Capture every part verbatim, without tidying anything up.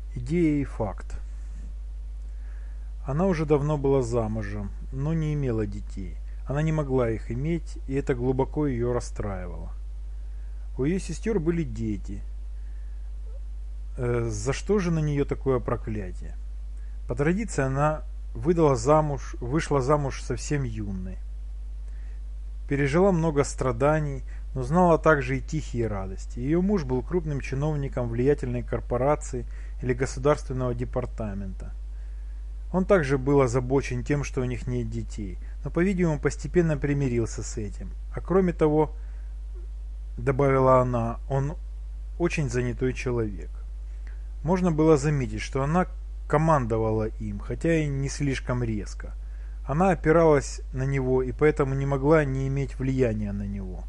Идея и факт. Она уже давно была замужем, но не имела детей. Она не могла их иметь, и это глубоко ее расстраивало. У ее сестер были дети. Э, за что же на нее такое проклятие? По традиции она выдала замуж, вышла замуж совсем юной. Пережила много страданий, но знала также и тихие радости. Ее муж был крупным чиновником влиятельной корпорации или государственного департамента. Он также был озабочен тем, что у них нет детей, но, по-видимому, постепенно примирился с этим. А кроме того, добавила она, он очень занятой человек. Можно было заметить, что она командовала им, хотя и не слишком резко. Она опиралась на него и поэтому не могла не иметь влияния на него.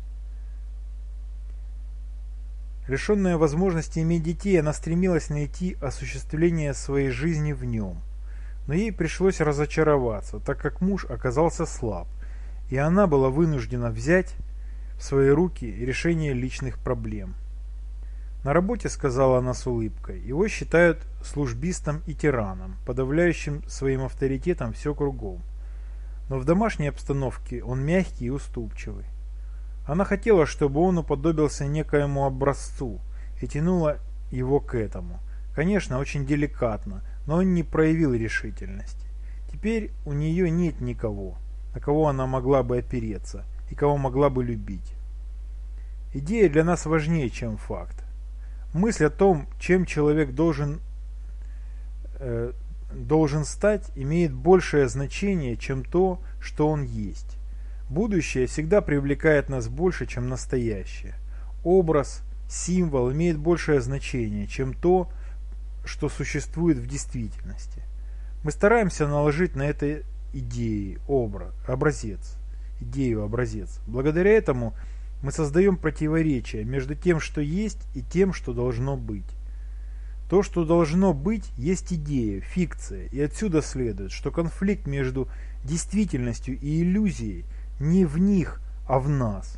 Лишенная возможности иметь детей, она стремилась найти осуществление своей жизни в нем. Но ей пришлось разочароваться, так как муж оказался слаб, и она была вынуждена взять в свои руки решение личных проблем. На работе, сказала она с улыбкой, его считают службистом и тираном, подавляющим своим авторитетом все кругом. Но в домашней обстановке он мягкий и уступчивый. Она хотела, чтобы он уподобился некоему образцу, и тянула его к этому. Конечно, очень деликатно, но он не проявил решительности. Теперь у нее нет никого, на кого она могла бы опереться и кого могла бы любить. Идея для нас важнее, чем факт. Мысль о том, чем человек должен, э, должен стать, имеет большее значение, чем то, что он есть. Будущее всегда привлекает нас больше, чем настоящее. Образ, символ имеет большее значение, чем то, что существует в действительности. Мы стараемся наложить на это идеи, образ, образец, идею, образец. Благодаря этому мы создаем противоречие между тем, что есть, и тем, что должно быть. То, что должно быть, есть идея, фикция, и отсюда следует, что конфликт между действительностью и иллюзией не в них, а в нас.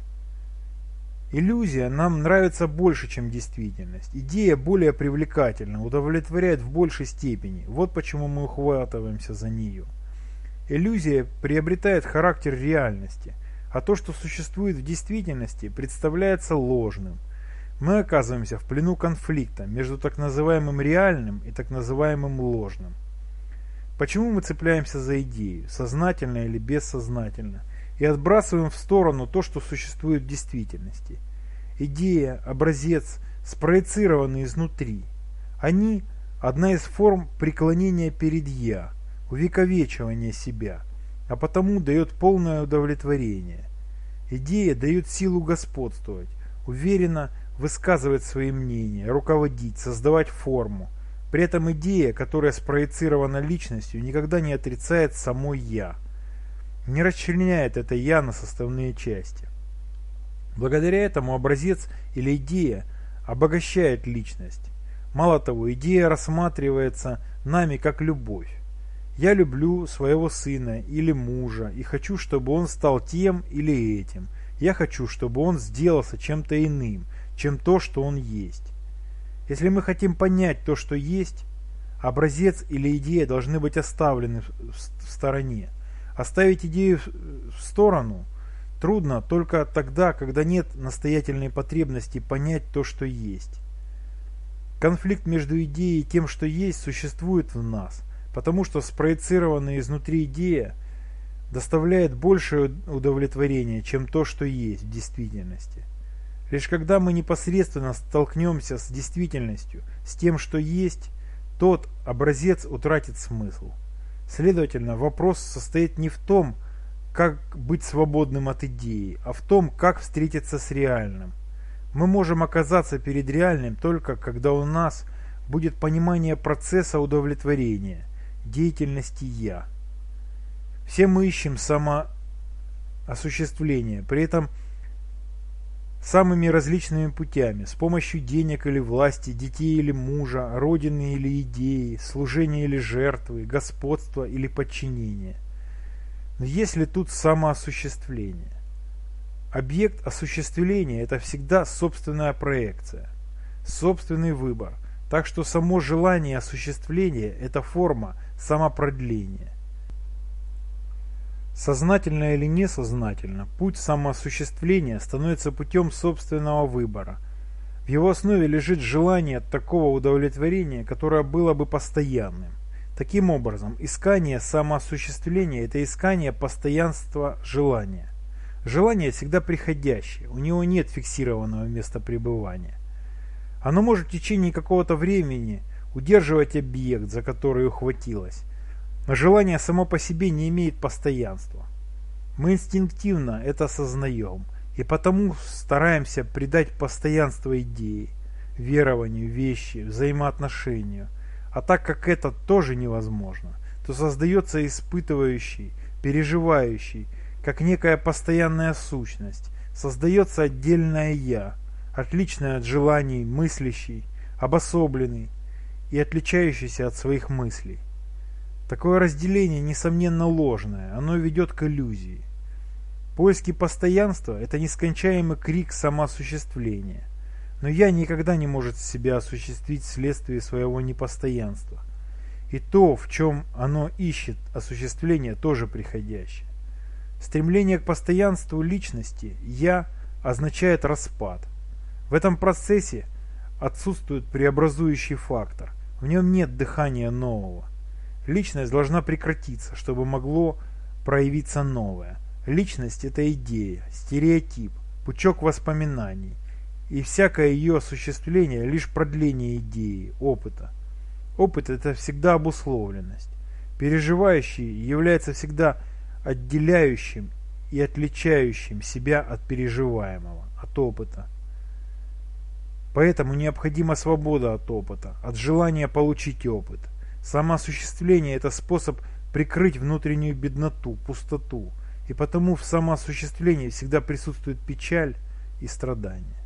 Иллюзия нам нравится больше, чем действительность. Идея более привлекательна, удовлетворяет в большей степени. Вот почему мы ухватываемся за нее. Иллюзия приобретает характер реальности, а то, что существует в действительности, представляется ложным. Мы оказываемся в плену конфликта между так называемым реальным и так называемым ложным. Почему мы цепляемся за идею, сознательно или бессознательно, и отбрасываем в сторону то, что существует в действительности? Идея, образец, спроецированы изнутри. Они – одна из форм преклонения перед «я», увековечивания себя, а потому дает полное удовлетворение. Идея дает силу господствовать, уверенно высказывать свои мнения, руководить, создавать форму. При этом идея, которая спроецирована личностью, никогда не отрицает само «я», не расчленяет это «я» на составные части. Благодаря этому образец или идея обогащает личность. Мало того, идея рассматривается нами как любовь. Я люблю своего сына или мужа и хочу, чтобы он стал тем или этим. Я хочу, чтобы он сделался чем-то иным, чем то, что он есть. Если мы хотим понять то, что есть, образец или идея должны быть оставлены в стороне. Оставить идею в сторону трудно только тогда, когда нет настоятельной потребности понять то, что есть. Конфликт между идеей и тем, что есть, существует в нас, потому что спроецированная изнутри идея доставляет большее удовлетворение, чем то, что есть в действительности. Лишь когда мы непосредственно столкнемся с действительностью, с тем, что есть, тот образец утратит смысл. Следовательно, вопрос состоит не в том, как быть свободным от идеи, а в том, как встретиться с реальным. Мы можем оказаться перед реальным только когда у нас будет понимание процесса удовлетворения, деятельности «я». Все мы ищем самоосуществление, при этом самыми различными путями, с помощью денег или власти, детей или мужа, родины или идеи, служения или жертвы, господства или подчинения. Но есть ли тут самоосуществление? Объект осуществления – это всегда собственная проекция, собственный выбор, Так что само желание осуществления – это форма самопродления. Сознательно или несознательно, путь самоосуществления становится путем собственного выбора. В его основе лежит желание такого удовлетворения, которое было бы постоянным. Таким образом, искание самоосуществления – это искание постоянства желания. Желание всегда приходящее, у него нет фиксированного места пребывания. Оно может в течение какого-то времени удерживать объект, за который ухватилось, но желание само по себе не имеет постоянства. Мы инстинктивно это осознаем, и потому стараемся придать постоянство идее, верованию, вещи, взаимоотношению. А так как это тоже невозможно, то создается испытывающий, переживающий, как некая постоянная сущность, создается отдельное «я», отличное от желаний, мыслящий, обособленный и отличающийся от своих мыслей. Такое разделение, несомненно, ложное, оно ведет к иллюзии. Поиски постоянства – это нескончаемый крик самоосуществления. Но «я» никогда не может себя осуществить вследствие своего непостоянства. И то, в чем оно ищет осуществление, тоже приходящее. Стремление к постоянству личности «я» означает распад. В этом процессе отсутствует преобразующий фактор, в нем нет дыхания нового. Личность должна прекратиться, чтобы могло проявиться новое. Личность – это идея, стереотип, пучок воспоминаний, и всякое ее осуществление – лишь продление идеи, опыта. Опыт – это всегда обусловленность. Переживающий является всегда отделяющим и отличающим себя от переживаемого, от опыта. Поэтому необходима свобода от опыта, от желания получить опыт. Самоосуществление – это способ прикрыть внутреннюю бедноту, пустоту, и потому в самоосуществлении всегда присутствует печаль и страдание.